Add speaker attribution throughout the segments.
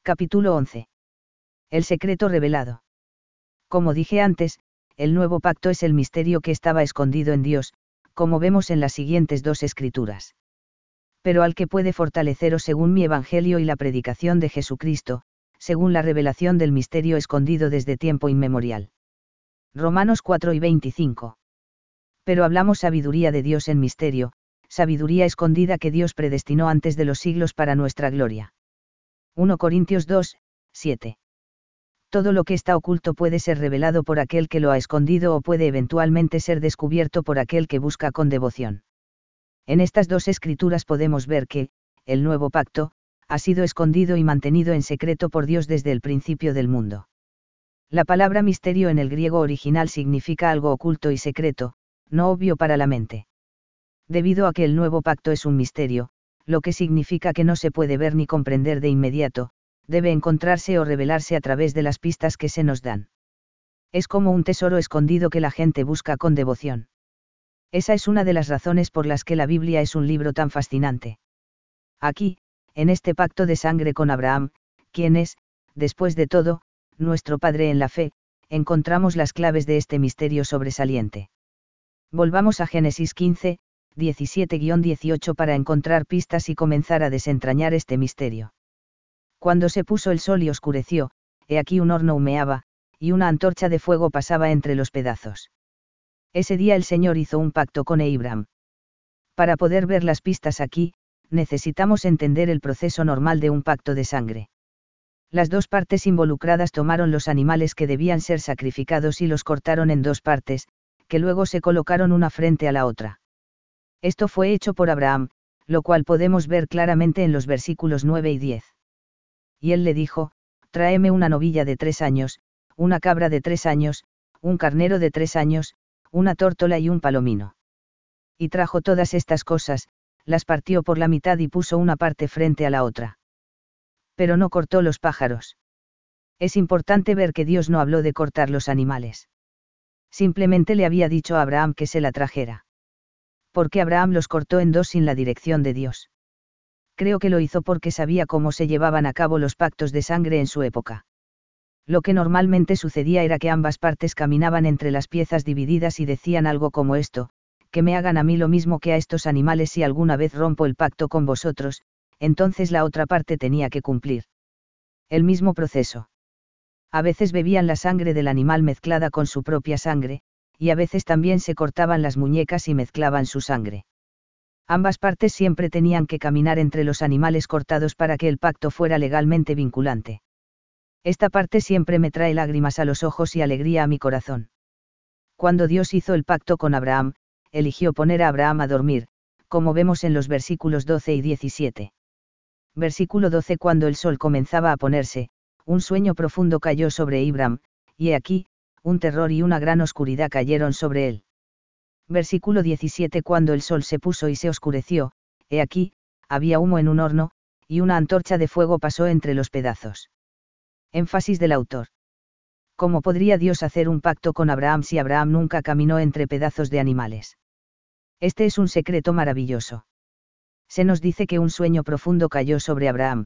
Speaker 1: Capítulo 11. El secreto revelado. Como dije antes, el nuevo pacto es el misterio que estaba escondido en Dios, como vemos en las siguientes dos escrituras. Pero al que puede fortaleceros según mi evangelio y la predicación de Jesucristo, según la revelación del misterio escondido desde tiempo inmemorial. Romanos 4 y 25. Pero hablamos sabiduría de Dios en misterio, sabiduría escondida que Dios predestinó antes de los siglos para nuestra gloria. 1 Corintios 2, 7. Todo lo que está oculto puede ser revelado por aquel que lo ha escondido o puede eventualmente ser descubierto por aquel que busca con devoción. En estas dos escrituras podemos ver que, el nuevo pacto, ha sido escondido y mantenido en secreto por Dios desde el principio del mundo. La palabra misterio en el griego original significa algo oculto y secreto, no obvio para la mente. Debido a que el nuevo pacto es un misterio, lo que significa que no se puede ver ni comprender de inmediato, debe encontrarse o revelarse a través de las pistas que se nos dan. Es como un tesoro escondido que la gente busca con devoción. Esa es una de las razones por las que la Biblia es un libro tan fascinante. Aquí, en este pacto de sangre con Abraham, quien es, después de todo, nuestro Padre en la fe, encontramos las claves de este misterio sobresaliente. Volvamos a Génesis 15, 17-18 para encontrar pistas y comenzar a desentrañar este misterio. Cuando se puso el sol y oscureció, he aquí un horno humeaba, y una antorcha de fuego pasaba entre los pedazos. Ese día el Señor hizo un pacto con Abraham. Para poder ver las pistas aquí, necesitamos entender el proceso normal de un pacto de sangre. Las dos partes involucradas tomaron los animales que debían ser sacrificados y los cortaron en dos partes, que luego se colocaron una frente a la otra. Esto fue hecho por Abraham, lo cual podemos ver claramente en los versículos 9 y 10. Y él le dijo, tráeme una novilla de 3 años, una cabra de 3 años, un carnero de 3 años, una tórtola y un palomino. Y trajo todas estas cosas, las partió por la mitad y puso una parte frente a la otra. Pero no cortó los pájaros. Es importante ver que Dios no habló de cortar los animales. Simplemente le había dicho a Abraham que se la trajera. Porque Abraham los cortó en dos sin la dirección de Dios. Creo que lo hizo porque sabía cómo se llevaban a cabo los pactos de sangre en su época. Lo que normalmente sucedía era que ambas partes caminaban entre las piezas divididas y decían algo como esto, que me hagan a mí lo mismo que a estos animales si alguna vez rompo el pacto con vosotros, entonces la otra parte tenía que cumplir el mismo proceso. A veces bebían la sangre del animal mezclada con su propia sangre, y a veces también se cortaban las muñecas y mezclaban su sangre. Ambas partes siempre tenían que caminar entre los animales cortados para que el pacto fuera legalmente vinculante. Esta parte siempre me trae lágrimas a los ojos y alegría a mi corazón. Cuando Dios hizo el pacto con Abraham, eligió poner a Abraham a dormir, como vemos en los versículos 12 y 17. Versículo 12. Cuando el sol comenzaba a ponerse, un sueño profundo cayó sobre Abraham, y he aquí, un terror y una gran oscuridad cayeron sobre él. Versículo 17. Cuando el sol se puso y se oscureció, he aquí, había humo en un horno, y una antorcha de fuego pasó entre los pedazos. Énfasis del autor. ¿Cómo podría Dios hacer un pacto con Abraham si Abraham nunca caminó entre pedazos de animales? Este es un secreto maravilloso. Se nos dice que un sueño profundo cayó sobre Abraham.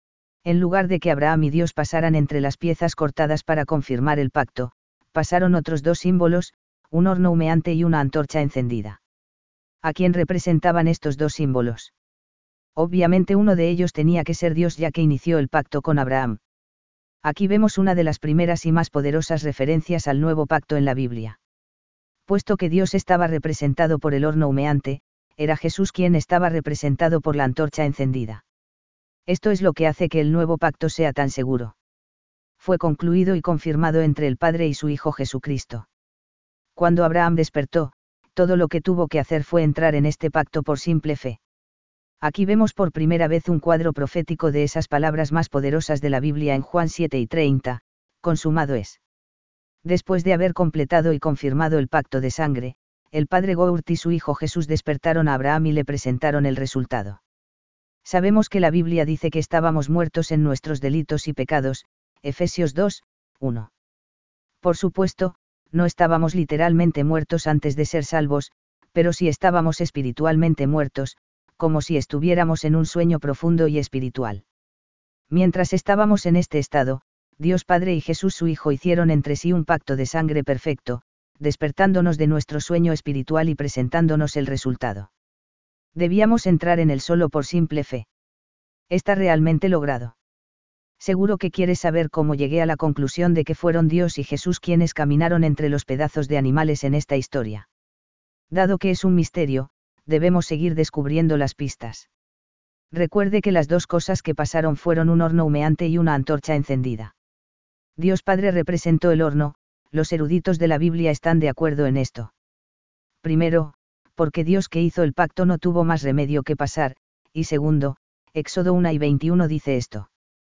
Speaker 1: En lugar de que Abraham y Dios pasaran entre las piezas cortadas para confirmar el pacto, pasaron otros dos símbolos, un horno humeante y una antorcha encendida. ¿A quién representaban estos dos símbolos? Obviamente uno de ellos tenía que ser Dios ya que inició el pacto con Abraham. Aquí vemos una de las primeras y más poderosas referencias al nuevo pacto en la Biblia. Puesto que Dios estaba representado por el horno humeante, era Jesús quien estaba representado por la antorcha encendida. Esto es lo que hace que el nuevo pacto sea tan seguro. Fue concluido y confirmado entre el Padre y su Hijo Jesucristo. Cuando Abraham despertó, todo lo que tuvo que hacer fue entrar en este pacto por simple fe. Aquí vemos por primera vez un cuadro profético de esas palabras más poderosas de la Biblia en Juan 7 y 30, consumado es. Después de haber completado y confirmado el pacto de sangre, el padre Gourt y su hijo Jesús despertaron a Abraham y le presentaron el resultado. Sabemos que la Biblia dice que estábamos muertos en nuestros delitos y pecados, Efesios 2, 1. Por supuesto, no estábamos literalmente muertos antes de ser salvos, pero sí estábamos espiritualmente muertos, como si estuviéramos en un sueño profundo y espiritual. Mientras estábamos en este estado, Dios Padre y Jesús su Hijo hicieron entre sí un pacto de sangre perfecto, despertándonos de nuestro sueño espiritual y presentándonos el resultado. Debíamos entrar en él solo por simple fe. Está realmente logrado. Seguro que quieres saber cómo llegué a la conclusión de que fueron Dios y Jesús quienes caminaron entre los pedazos de animales en esta historia. Dado que es un misterio, debemos seguir descubriendo las pistas. Recuerde que las dos cosas que pasaron fueron un horno humeante y una antorcha encendida. Dios Padre representó el horno, los eruditos de la Biblia están de acuerdo en esto. Primero, porque Dios que hizo el pacto no tuvo más remedio que pasar, y segundo, Éxodo 1:21 dice esto.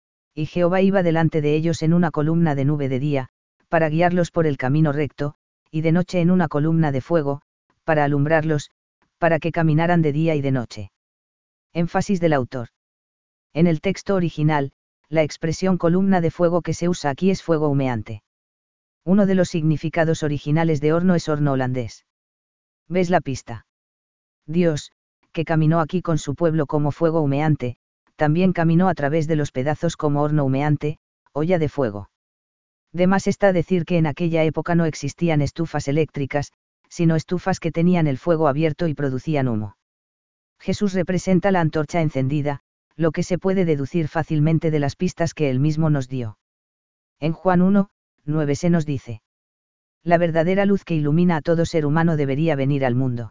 Speaker 1: Y Jehová iba delante de ellos en una columna de nube de día, para guiarlos por el camino recto, y de noche en una columna de fuego, para alumbrarlos, para que caminaran de día y de noche. Énfasis del autor. En el texto original, la expresión columna de fuego que se usa aquí es fuego humeante. Uno de los significados originales de horno es horno holandés. ¿Ves la pista? Dios, que caminó aquí con su pueblo como fuego humeante, también caminó a través de los pedazos como horno humeante, olla de fuego. De más está decir que en aquella época no existían estufas eléctricas, sino estufas que tenían el fuego abierto y producían humo. Jesús representa la antorcha encendida, lo que se puede deducir fácilmente de las pistas que él mismo nos dio. En Juan 1:9 se nos dice: la verdadera luz que ilumina a todo ser humano debería venir al mundo.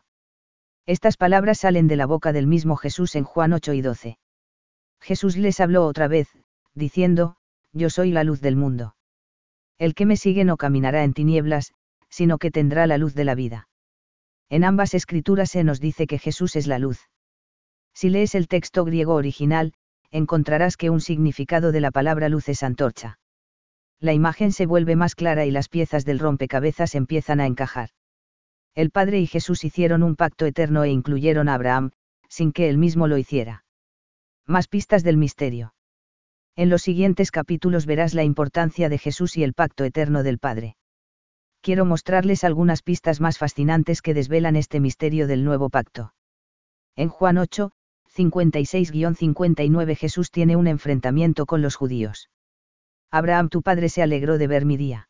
Speaker 1: Estas palabras salen de la boca del mismo Jesús en Juan 8:12. Jesús les habló otra vez, diciendo: yo soy la luz del mundo. El que me sigue no caminará en tinieblas, sino que tendrá la luz de la vida. En ambas escrituras se nos dice que Jesús es la luz. Si lees el texto griego original, encontrarás que un significado de la palabra luz es antorcha. La imagen se vuelve más clara y las piezas del rompecabezas empiezan a encajar. El Padre y Jesús hicieron un pacto eterno e incluyeron a Abraham, sin que él mismo lo hiciera. Más pistas del misterio. En los siguientes capítulos verás la importancia de Jesús y el pacto eterno del Padre. Quiero mostrarles algunas pistas más fascinantes que desvelan este misterio del nuevo pacto. En Juan 8:56-59 Jesús tiene un enfrentamiento con los judíos. Abraham tu padre se alegró de ver mi día.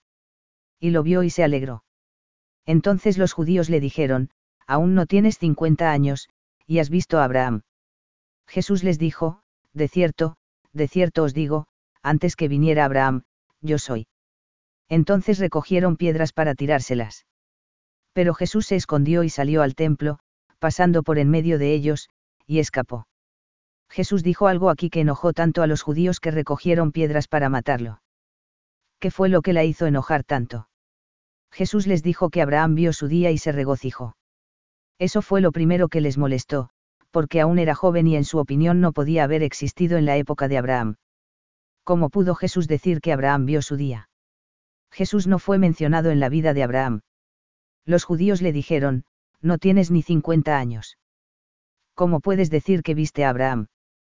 Speaker 1: Y lo vio y se alegró. Entonces los judíos le dijeron: aún no tienes 50 años, y has visto a Abraham. Jesús les dijo: de cierto os digo, antes que viniera Abraham, yo soy. Entonces recogieron piedras para tirárselas. Pero Jesús se escondió y salió al templo, pasando por en medio de ellos, y escapó. Jesús dijo algo aquí que enojó tanto a los judíos que recogieron piedras para matarlo. ¿Qué fue lo que la hizo enojar tanto? Jesús les dijo que Abraham vio su día y se regocijó. Eso fue lo primero que les molestó, porque aún era joven y en su opinión no podía haber existido en la época de Abraham. ¿Cómo pudo Jesús decir que Abraham vio su día? Jesús no fue mencionado en la vida de Abraham. Los judíos le dijeron: no tienes ni 50 años. ¿Cómo puedes decir que viste a Abraham?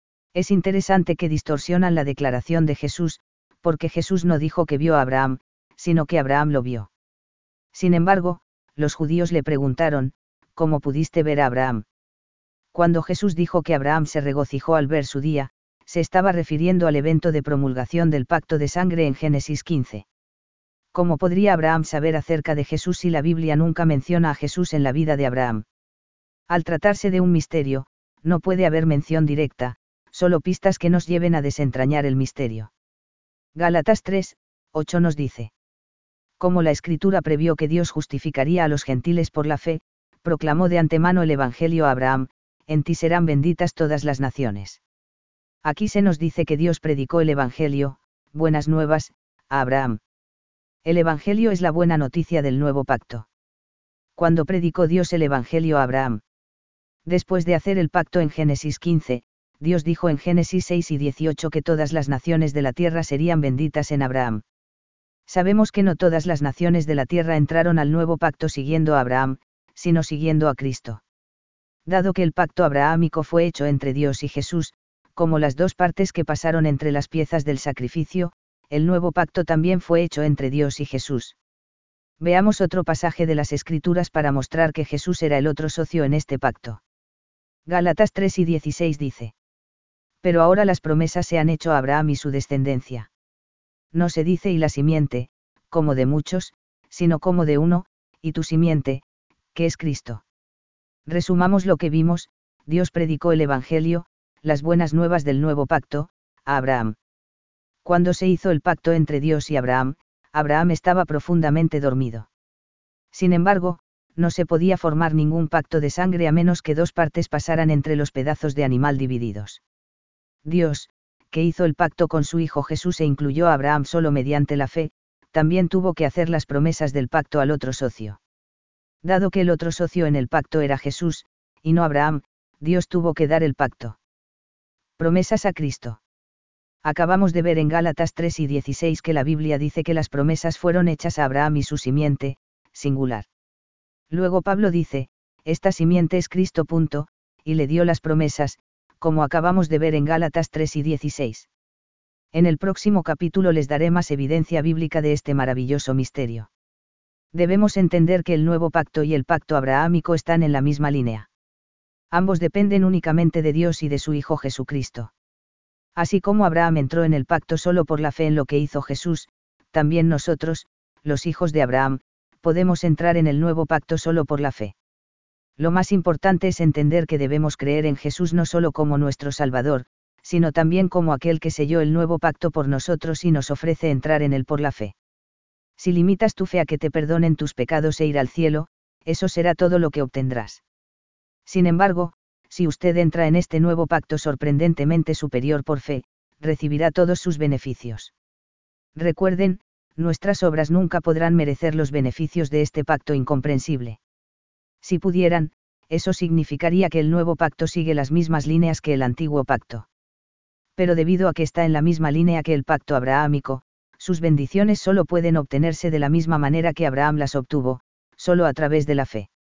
Speaker 1: Es interesante que distorsionan la declaración de Jesús, porque Jesús no dijo que vio a Abraham, sino que Abraham lo vio. Sin embargo, los judíos le preguntaron: ¿cómo pudiste ver a Abraham? Cuando Jesús dijo que Abraham se regocijó al ver su día, se estaba refiriendo al evento de promulgación del pacto de sangre en Génesis 15. ¿Cómo podría Abraham saber acerca de Jesús si la Biblia nunca menciona a Jesús en la vida de Abraham? Al tratarse de un misterio, no puede haber mención directa, solo pistas que nos lleven a desentrañar el misterio. Gálatas 3:8 nos dice: como la Escritura previó que Dios justificaría a los gentiles por la fe, proclamó de antemano el Evangelio a Abraham: en ti serán benditas todas las naciones. Aquí se nos dice que Dios predicó el Evangelio, buenas nuevas, a Abraham. El Evangelio es la buena noticia del nuevo pacto. ¿Cuándo predicó Dios el Evangelio a Abraham? Después de hacer el pacto en Génesis 15, Dios dijo en Génesis 6:18 que todas las naciones de la tierra serían benditas en Abraham. Sabemos que no todas las naciones de la tierra entraron al nuevo pacto siguiendo a Abraham, sino siguiendo a Cristo. Dado que el pacto abrahámico fue hecho entre Dios y Jesús, como las dos partes que pasaron entre las piezas del sacrificio, el nuevo pacto también fue hecho entre Dios y Jesús. Veamos otro pasaje de las Escrituras para mostrar que Jesús era el otro socio en este pacto. Gálatas 3:16 dice: Pero ahora las promesas se han hecho a Abraham y su descendencia. No se dice y la simiente, como de muchos, sino como de uno, y tu simiente, que es Cristo. Resumamos lo que vimos: Dios predicó el Evangelio, las buenas nuevas del nuevo pacto, a Abraham. Cuando se hizo el pacto entre Dios y Abraham, Abraham estaba profundamente dormido. Sin embargo, no se podía formar ningún pacto de sangre a menos que dos partes pasaran entre los pedazos de animal divididos. Dios, que hizo el pacto con su Hijo Jesús e incluyó a Abraham solo mediante la fe, también tuvo que hacer las promesas del pacto al otro socio. Dado que el otro socio en el pacto era Jesús, y no Abraham, Dios tuvo que dar el pacto. Promesas a Cristo. Acabamos de ver en Gálatas 3 y 16 que la Biblia dice que las promesas fueron hechas a Abraham y su simiente, singular. Luego Pablo dice, esta simiente es Cristo. Y le dio las promesas, como acabamos de ver en Gálatas 3 y 16. En el próximo capítulo les daré más evidencia bíblica de este maravilloso misterio. Debemos entender que el nuevo pacto y el pacto abrahámico están en la misma línea. Ambos dependen únicamente de Dios y de su Hijo Jesucristo. Así como Abraham entró en el pacto solo por la fe en lo que hizo Jesús, también nosotros, los hijos de Abraham, podemos entrar en el nuevo pacto solo por la fe. Lo más importante es entender que debemos creer en Jesús no solo como nuestro Salvador, sino también como aquel que selló el nuevo pacto por nosotros y nos ofrece entrar en él por la fe. Si limitas tu fe a que te perdonen tus pecados e ir al cielo, eso será todo lo que obtendrás. Sin embargo, si usted entra en este nuevo pacto sorprendentemente superior por fe, recibirá todos sus beneficios. Recuerden, nuestras obras nunca podrán merecer los beneficios de este pacto incomprensible. Si pudieran, eso significaría que el nuevo pacto sigue las mismas líneas que el antiguo pacto. Pero debido a que está en la misma línea que el pacto abrahámico, sus bendiciones solo pueden obtenerse de la misma manera que Abraham las obtuvo, solo a través de la fe.